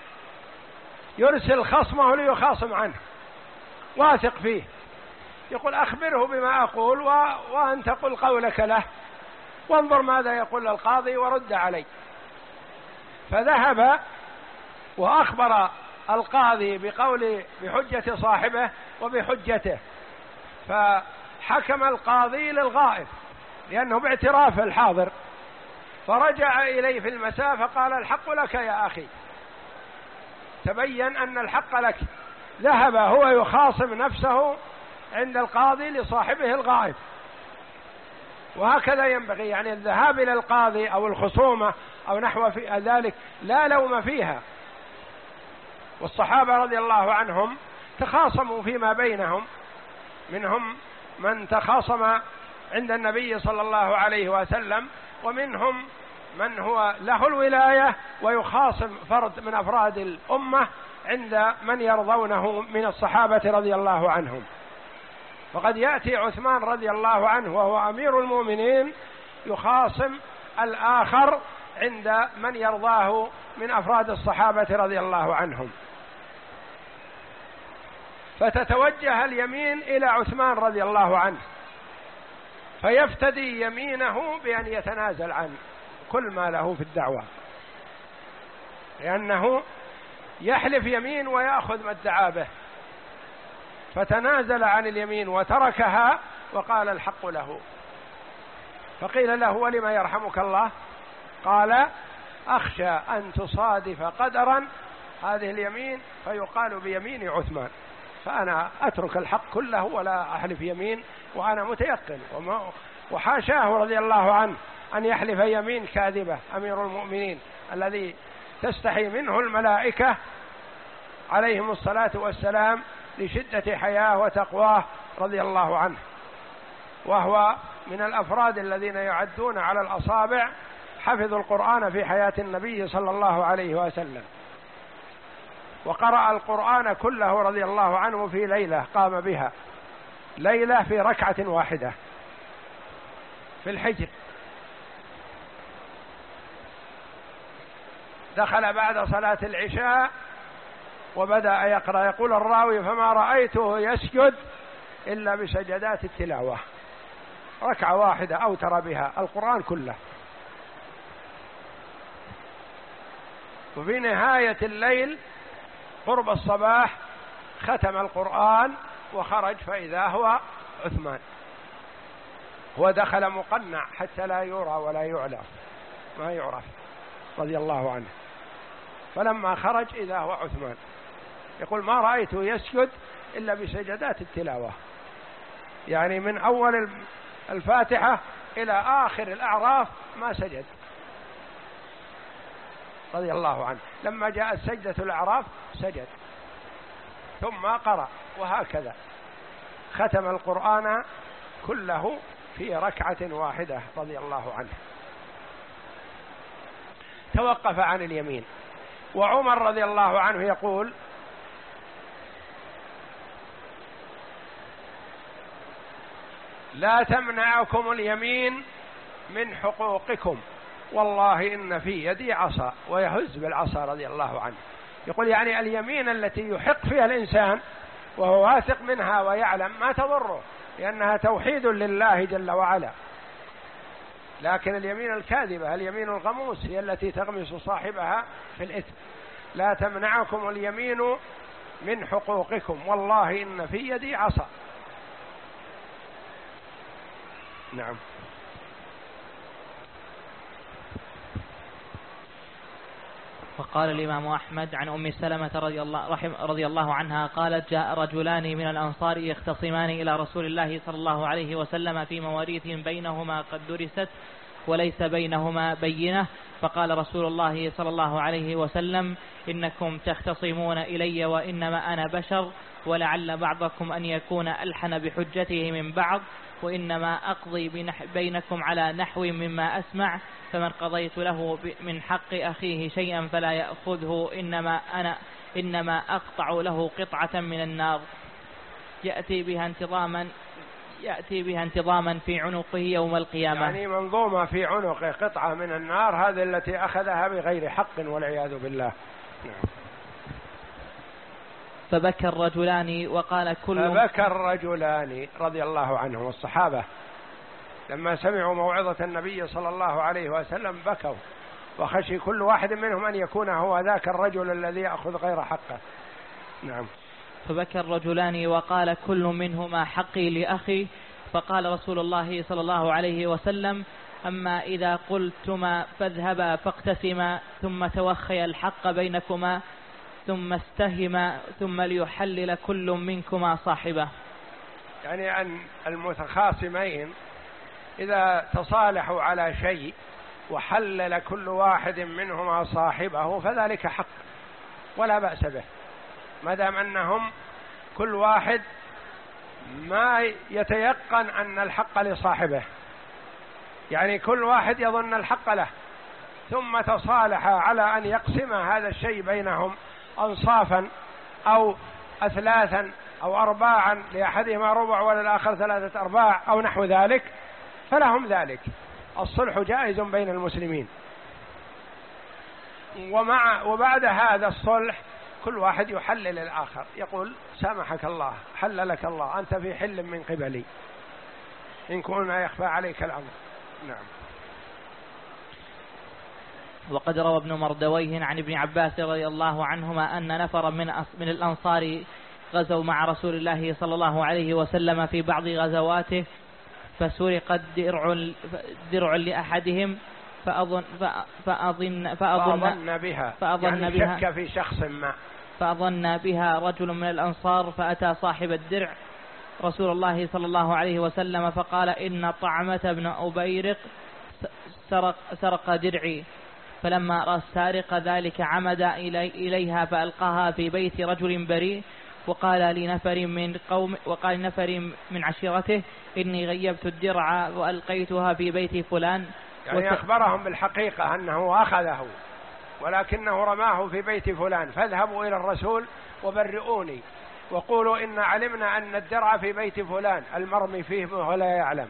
يرسل خصمه ليخاصم عنه واثق فيه، يقول أخبره بما أقول و... وأنت قل قولك له وانظر ماذا يقول القاضي ورد علي. فذهب وأخبر القاضي بقول بحجة صاحبه وبحجته، فحكم القاضي للغائب لأنه باعتراف الحاضر، فرجع إليه في المساء فقال الحق لك يا أخي، تبين أن الحق لك. ذهب هو يخاصم نفسه عند القاضي لصاحبه الغائب. وهكذا ينبغي، يعني الذهاب إلى القاضي أو الخصومة أو نحو في ذلك لا لوم فيها. والصحابة رضي الله عنهم تخاصموا فيما بينهم، منهم من تخاصم عند النبي صلى الله عليه وسلم، ومنهم من هو له الولاية ويخاصم فرد من أفراد الأمة عند من يرضونه من الصحابة رضي الله عنهم. وقد يأتي عثمان رضي الله عنه وهو أمير المؤمنين يخاصم الآخر عند من يرضاه من أفراد الصحابة رضي الله عنهم، فتتوجه اليمين إلى عثمان رضي الله عنه فيفتدي يمينه بأن يتنازل عن كل ما له في الدعوة، لأنه يحلف يمين ويأخذ ما ادعى به، فتنازل عن اليمين وتركها وقال الحق له. فقيل له ولما يرحمك الله؟ قال أخشى أن تصادف قدرا هذه اليمين فيقال بيمين عثمان، فأنا أترك الحق كله ولا أحلف يمين وأنا متيقن. وحاشاه رضي الله عنه أن يحلف يمين كاذبة أمير المؤمنين الذي تستحي منه الملائكة عليهم الصلاة والسلام لشدة حياه وتقواه رضي الله عنه، وهو من الأفراد الذين يعدون على الأصابع حفظوا القرآن في حياة النبي صلى الله عليه وسلم، وقرأ القرآن كله رضي الله عنه في ليلة قام بها، ليلة في ركعة واحدة في الحجر. دخل بعد صلاة العشاء وبدأ يقرأ، يقول الراوي فما رأيته يسجد إلا بسجدات التلاوة، ركعة واحدة أوتر بها القرآن كله. وفي نهاية الليل قرب الصباح ختم القرآن وخرج فإذا هو عثمان، هو دخل مقنع حتى لا يرى ولا يعلم ما يعرف رضي الله عنه، فلما خرج إذا هو عثمان. يقول ما رأيته يسجد إلا بسجدات التلاوة، يعني من أول الفاتحة إلى آخر الأعراف ما سجد رضي الله عنه. لما جاءت سجدة الأعراف سجد ثم قرأ، وهكذا ختم القرآن كله في ركعة واحدة رضي الله عنه. توقف عن اليمين. وعمر رضي الله عنه يقول لا تمنعكم اليمين من حقوقكم والله إن في يدي عصا، ويهز بالعصا رضي الله عنه. يقول يعني اليمين التي يحق فيها الإنسان وهو واثق منها ويعلم ما تضره لأنها توحيد لله جل وعلا، لكن اليمين الكاذبة اليمين الغموس هي التي تغمس صاحبها في الإثم. لا تمنعكم اليمين من حقوقكم والله إن في يدي عصا. نعم. وقال الإمام أحمد عن أم سلمة رضي الله, رحم رضي الله عنها قالت جاء رجلان من الأنصار يختصمان إلى رسول الله صلى الله عليه وسلم في مواريث بينهما قد درست وليس بينهما بينة، فقال رسول الله صلى الله عليه وسلم إنكم تختصمون إلي وإنما أنا بشر ولعل بعضكم أن يكون ألحن بحجته من بعض، وإنما أقضي بينكم على نحو مما أسمع، فمن قضيت له من حق أخيه شيئا فلا يأخذه إنما أنا إنما أقطع له قطعة من النار يأتي بها انتظاما يأتي بها انتظاما في عنقه يوم القيامة. يعني منظومة في عنقه قطعة من النار، هذه التي أخذها بغير حق والعياذ بالله. نعم. فبكى الرجلان وقال كل فبكى الرجلان رضي الله عنهم الصحابة لما سمعوا موعظة النبي صلى الله عليه وسلم بكوا، وخشي كل واحد منهم أن يكون هو ذاك الرجل الذي يأخذ غير حقه. نعم. فبكى الرجلان وقال كل منهما حقي لأخي، فقال رسول الله صلى الله عليه وسلم أما إذا قلتما فاذهبا فاقتسما ثم توخي الحق بينكما ثم استهما ثم ليحلل كل منكما صاحبه. يعني أن المتخاصمين إذا تصالحوا على شيء وحلل كل واحد منهما صاحبه فذلك حق ولا بأس به، ما دام أنهم كل واحد ما يتيقن أن الحق لصاحبه، يعني كل واحد يظن الحق له، ثم تصالح على أن يقسم هذا الشيء بينهم أنصافا أو أثلاثا أو أرباعا، لأحدهما ربع وللآخر ثلاثة أرباع أو نحو ذلك، فلهم ذلك. الصلح جائز بين المسلمين. ومع وبعد هذا الصلح كل واحد يحلل الآخر، يقول سامحك الله، حللك الله، أنت في حل من قبلي إن كنا يخفى عليك الأمر. نعم. وقد روى ابن مردويه عن ابن عباس رضي الله عنهما أن نفرا من من الأنصار غزوا مع رسول الله صلى الله عليه وسلم في بعض غزواته، فسرق درع درع لأحدهم فأظن فأظن فأظن بها فأظن يعني بها شك في شخص ما فأظن بها رجل من الأنصار، فأتى صاحب الدرع رسول الله صلى الله عليه وسلم فقال إن طعمة بن أبيرق سرق, سرق درعي، فلما رأى السارق ذلك عمد إلي إليها فألقاها في بيت رجل بريء، وقال لنفر من قوم وقال نفر من عشيرته إني غيبت الدرع وألقيتها في بيت فلان، يعني أخبرهم بالحقيقة أنه أخذه ولكنه رماه في بيت فلان، فاذهبوا إلى الرسول وبرئوني وقولوا إن علمنا أن الدرع في بيت فلان المرمي فيه ولا يعلم.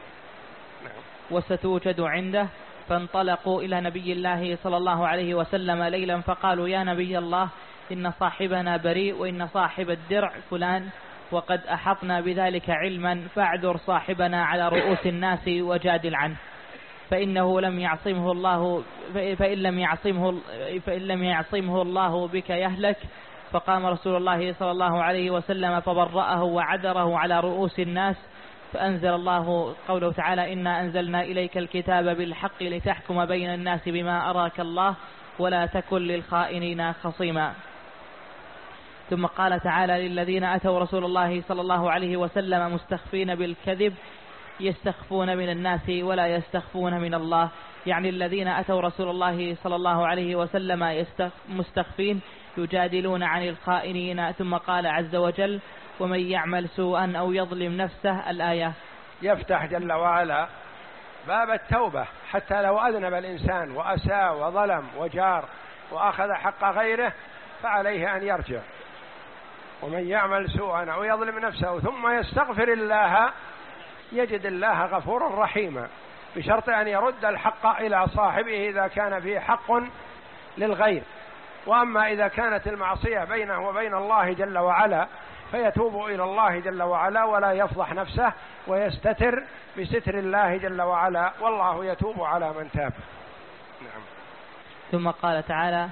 وستوجد عنده. فانطلقوا إلى نبي الله صلى الله عليه وسلم ليلا فقالوا يا نبي الله إن صاحبنا بريء وإن صاحب الدرع فلان وقد أحطنا بذلك علما، فاعذر صاحبنا على رؤوس الناس وجادل عنه، فإنه لم يعصمه الله فإن لم يعصمه فإن لم يعصمه الله بك يهلك. فقام رسول الله صلى الله عليه وسلم فبرأه وعذره على رؤوس الناس، فأنزل الله قوله تعالى: إنا أنزلنا إليك الكتاب بالحق لتحكم بين الناس بما أراك الله ولا تكن للخائنين خصيما. ثم قال تعالى: للذين أتوا رسول الله صلى الله عليه وسلم مستخفين بالكذب يستخفون من الناس ولا يستخفون من الله، يعني الذين أتوا رسول الله صلى الله عليه وسلم مستخفين يجادلون عن الخائنين. ثم قال عز وجل: ومن يعمل سوءا أو يظلم نفسه. الآية. يفتح جل وعلا باب التوبة، حتى لو أذنب الإنسان وأساء وظلم وجار وأخذ حق غيره فعليه أن يرجع. ومن يعمل سوءا أو يظلم نفسه ثم يستغفر الله يجد الله غفورا رحيما، بشرط أن يرد الحق إلى صاحبه إذا كان فيه حق للغير. وأما إذا كانت المعصية بينه وبين الله جل وعلا فيتوب إلى الله جل وعلا ولا يفضح نفسه ويستتر بستر الله جل وعلا، والله يتوب على من تاب. نعم. ثم قال تعالى: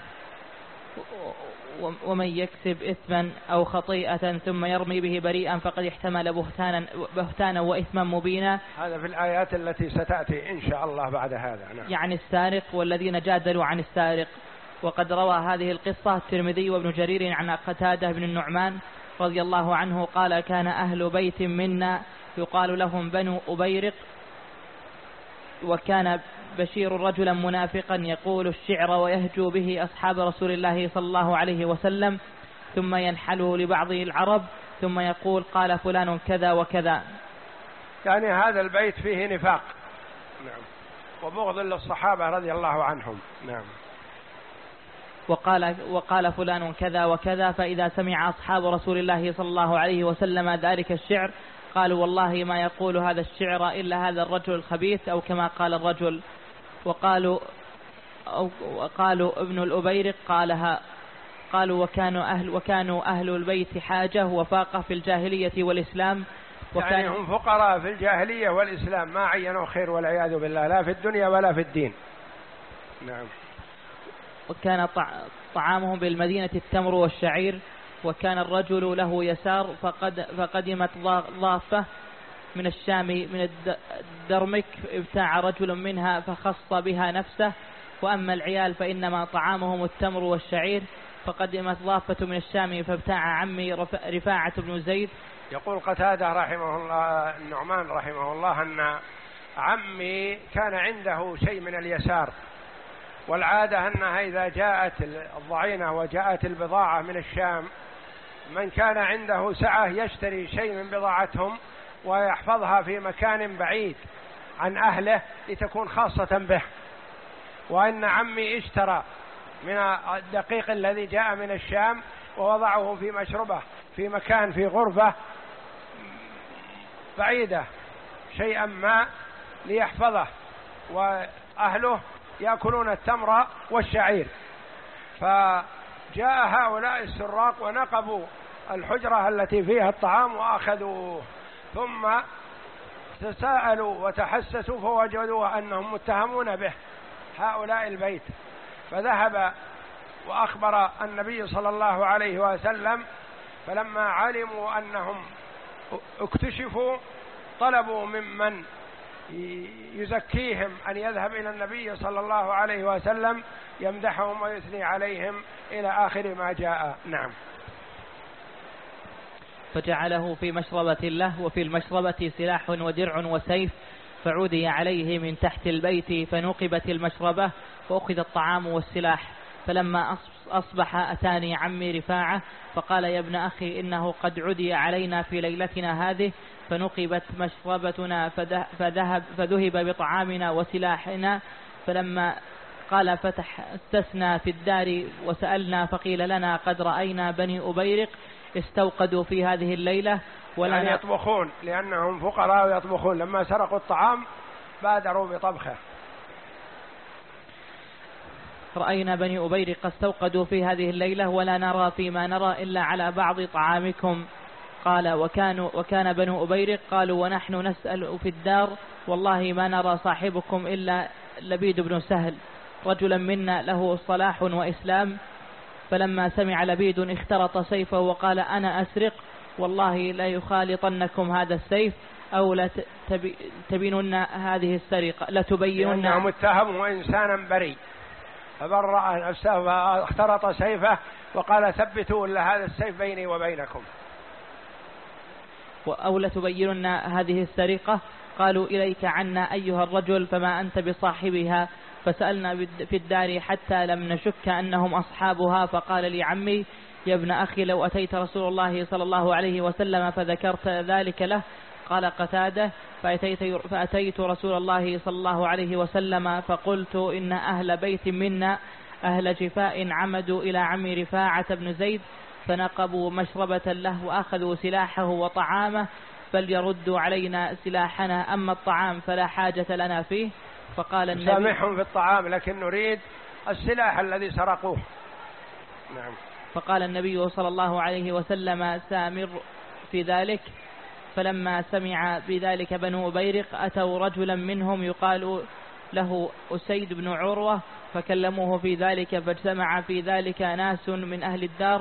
ومن يكسب إثما أو خطيئة ثم يرمي به بريئا فقد احتمل بهتانا, بهتانا وإثما مبينا. هذا في الآيات التي ستأتي إن شاء الله بعد هذا. نعم. يعني السارق والذين جادلوا عن السارق. وقد روى هذه القصة الترمذي وابن جرير عن قتادة بن النعمان رضي الله عنه قال: كان أهل بيت منا يقال لهم بنو أبيرق، وكان بشير رجلا منافقا يقول الشعر ويهجو به أصحاب رسول الله صلى الله عليه وسلم، ثم ينحله لبعض العرب ثم يقول: قال فلان كذا وكذا. يعني هذا البيت فيه نفاق. نعم. وبغض للصحابة رضي الله عنهم. نعم. وقال, وقال فلان كذا وكذا، فإذا سمع أصحاب رسول الله صلى الله عليه وسلم ذلك الشعر قالوا: والله ما يقول هذا الشعر إلا هذا الرجل الخبيث، أو كما قال الرجل. وقالوا أو وقالوا ابن الأبيرق قالها. قالوا: وكانوا أهل, وكانوا أهل البيت حاجة وفاقة في الجاهلية والإسلام. وكان يعني هم فقراء في الجاهلية والإسلام، ما عينوا خير والعياذ بالله، لا في الدنيا ولا في الدين. نعم. وكان طعامهم بالمدينة التمر والشعير. وكان الرجل له يسار فقد فقدمت ضافة من الشام من الدرمك، ابتاع رجل منها فخص بها نفسه. وأما العيال فإنما طعامهم التمر والشعير. فقدمت ضافة من الشام فابتاع عمي رفاعة بن زيد. يقول قتادة رحمه الله النعمان رحمه الله أن عمي كان عنده شيء من اليسار، والعادة أنها إذا جاءت الضعينة وجاءت البضاعة من الشام من كان عنده سعة يشتري شيء من بضاعتهم ويحفظها في مكان بعيد عن أهله لتكون خاصة به. وأن عمي اشترى من الدقيق الذي جاء من الشام ووضعه في مشربه في مكان في غرفة بعيدة شيئا ما ليحفظه، وأهله يأكلون التمر والشعير. فجاء هؤلاء السراق ونقبوا الحجرة التي فيها الطعام وأخذوه، ثم تساءلوا وتحسسوا فوجدوا أنهم متهمون به هؤلاء البيت، فذهب وأخبر النبي صلى الله عليه وسلم. فلما علموا أنهم اكتشفوا طلبوا ممن يزكيهم أن يذهب إلى النبي صلى الله عليه وسلم يمدحهم ويثني عليهم إلى آخر ما جاء. نعم. فجعله في مشربة له، وفي المشربة سلاح ودرع وسيف، فعودي عليه من تحت البيت فنقبت المشربة وأخذ الطعام والسلاح. فلما أصبح أتاني عمي رفاعة فقال: يا ابن أخي إنه قد عدي علينا في ليلتنا هذه فنقبت مشربتنا فذهب فذهب بطعامنا وسلاحنا. فلما قال فتح استثنى في الدار وسألنا فقيل لنا: قد رأينا بني أبيرق استوقدوا في هذه الليلة ولا يعني يطبخون، لأنهم فقراء ويطبخون، لما سرقوا الطعام بادروا بطبخه. رأينا بني أبيرق استوقدوا في هذه الليلة ولا نرى فيما نرى إلا على بعض طعامكم. قال وكانوا وكان بنو أبيرق قالوا ونحن نسأل في الدار والله ما نرى صاحبكم إلا لبيد بن سهل رجلا منا له صلاح وإسلام. فلما سمع لبيد اخترط سيفه وقال أنا أسرق والله لا يخالطنكم هذا السيف أو لا تبينن هذه السرقة لا تبينن. لأنه متهم وإنسانا بريء فبرأ نفسه واخترط سيفه وقال ثبتوا هذا السيف بيني وبينكم أو لا تبينن هذه السرقة. قالوا إليك عنا أيها الرجل فما أنت بصاحبها. فسألنا في الدار حتى لم نشك أنهم أصحابها. فقال لي عمي يا ابن أخي لو أتيت رسول الله صلى الله عليه وسلم فذكرت ذلك له. قال قتادة فأتيت, فأتيت رسول الله صلى الله عليه وسلم فقلت إن أهل بيت منا أهل جفاء عمدوا إلى عم رفاعة بن زيد فنقبوا مشربة له وأخذوا سلاحه وطعامه فليردوا علينا سلاحنا أما الطعام فلا حاجة لنا فيه. فقال النبي سامحهم في الطعام لكن نريد السلاح الذي سرقوه. نعم. فقال النبي صلى الله عليه وسلم سامر في ذلك. فلما سمع بذلك بنو أبيرق أتوا رجلا منهم يقال له أسيد بن عروة فكلموه في ذلك فاجتمع في ذلك ناس من أهل الدار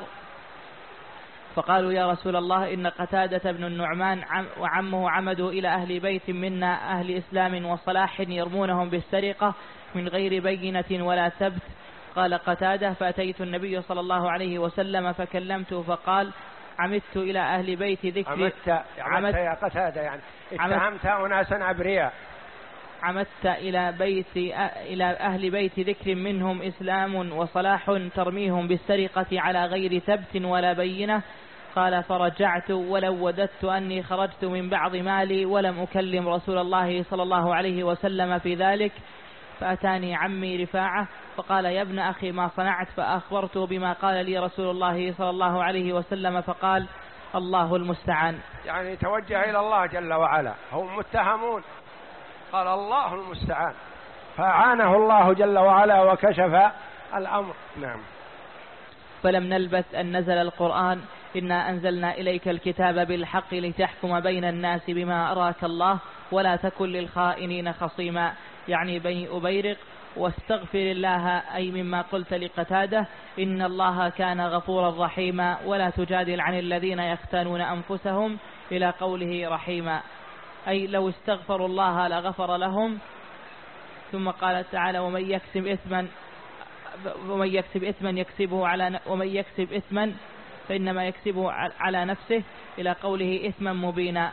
فقالوا يا رسول الله إن قتادة بن النعمان وعمه عمدوا إلى أهل بيت منا أهل إسلام وصلاح يرمونهم بالسرقة من غير بينة ولا ثبت. قال قتادة فأتيت النبي صلى الله عليه وسلم فكلمته فقال عمدت إلى أهل بيت ذكر عمدت, عمدت يا قتادة يعني اتهمت أناسا أبرياء. عمدت إلى بيت إلى أهل بيت ذكر منهم إسلام وصلاح ترميهم بالسرقة على غير ثبت ولا بينة. قال فرجعت ولو وددت أني خرجت من بعض مالي ولم أكلم رسول الله صلى الله عليه وسلم في ذلك. فأتاني عمي رفاعة فقال يا ابن أخي ما صنعت فأخبرته بما قال لي رسول الله صلى الله عليه وسلم فقال الله المستعان. يعني توجه إلى الله جل وعلا هم متهمون قال الله المستعان فأعانه الله جل وعلا وكشف الأمر. نعم. فلم نلبث أن نزل القرآن إنا أنزلنا إليك الكتاب بالحق لتحكم بين الناس بما أراك الله ولا تكن للخائنين خصيما يعني بني أبيرق واستغفر الله أي مما قلت لقتادة إن الله كان غفورا رحيما ولا تجادل عن الذين يختانون أنفسهم إلى قوله رحيما أي لو استغفروا الله لغفر لهم. ثم قال تعالى ومن يكسب إثما ومن يكسب إثما يكسبه على ومن يكسب إثما فإنما يكسبه على نفسه إلى قوله إثما مبينا.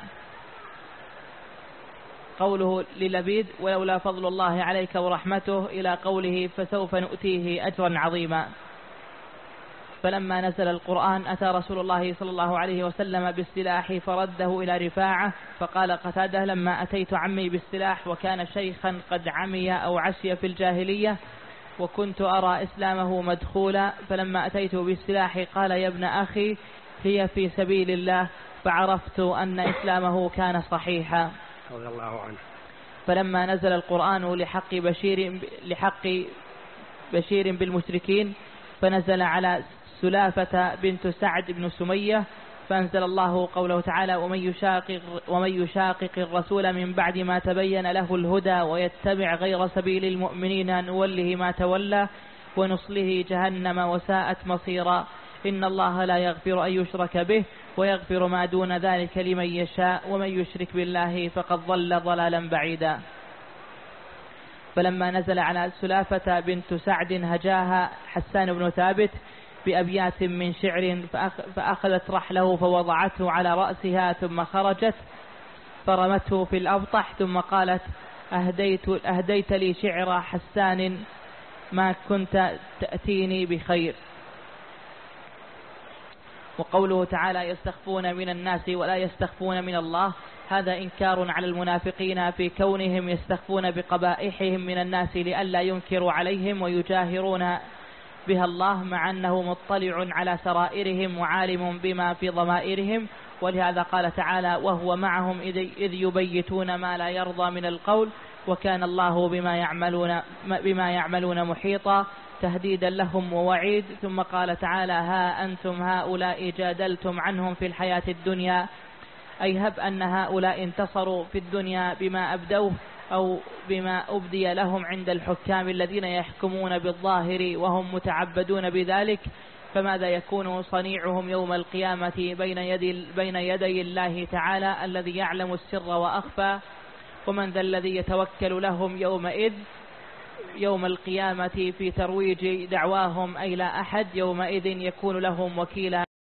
قوله للبيد ولولا فضل الله عليك ورحمته إلى قوله فسوف نؤتيه أجرا عظيما. فلما نزل القرآن أتى رسول الله صلى الله عليه وسلم بالسلاح فرده إلى رفاعة. فقال قتادة لما أتيت عمي بالسلاح وكان شيخا قد عمي أو عشي في الجاهلية وكنت أرى إسلامه مدخولا فلما أتيت بالسلاح قال يا ابن أخي هي في سبيل الله فعرفت أن إسلامه كان صحيحا رضي الله عنه. فلما نزل القرآن لحق بشير, لحق بشير بالمشركين فنزل على سلافة بنت سعد بن سمية فأنزل الله قوله تعالى ومن يشاقق, ومن يشاقق الرسول من بعد ما تبين له الهدى ويتبع غير سبيل المؤمنين نوله ما تولى ونصله جهنم وساءت مصيرا إن الله لا يغفر أن يشرك به ويغفر ما دون ذلك لمن يشاء ومن يشرك بالله فقد ضل ضلالا بعيدا. فلما نزل على سلافة بنت سعد هجاها حسان بن ثابت بأبيات من شعر فأخذت رحله فوضعته على رأسها ثم خرجت فرمته في الأبطح ثم قالت أهديت, أهديت لي شعر حسان ما كنت تأتيني بخير. وقوله تعالى يستخفون من الناس ولا يستخفون من الله هذا إنكار على المنافقين في كونهم يستخفون بقبائحهم من الناس لئلا ينكروا عليهم ويجاهرون بها الله مع أنه مطلع على سرائرهم وعالم بما في ضمائرهم. ولهذا قال تعالى وهو معهم إذ يبيتون ما لا يرضى من القول وكان الله بما يعملون, بما يعملون محيطا، تهديدا لهم ووعيد. ثم قال تعالى: ها أنتم هؤلاء جادلتم عنهم في الحياة الدنيا، أي هب أن هؤلاء انتصروا في الدنيا بما أبدوه أو بما أبدي لهم عند الحكام الذين يحكمون بالظاهر وهم متعبدون بذلك، فماذا يكون صنيعهم يوم القيامة بين يدي, بين يدي الله تعالى الذي يعلم السر وأخفى؟ ومن ذا الذي يتوكل لهم يومئذ يوم القيامة في ترويج دعواهم؟ أي لا أحد يومئذ يكون لهم وكيلا.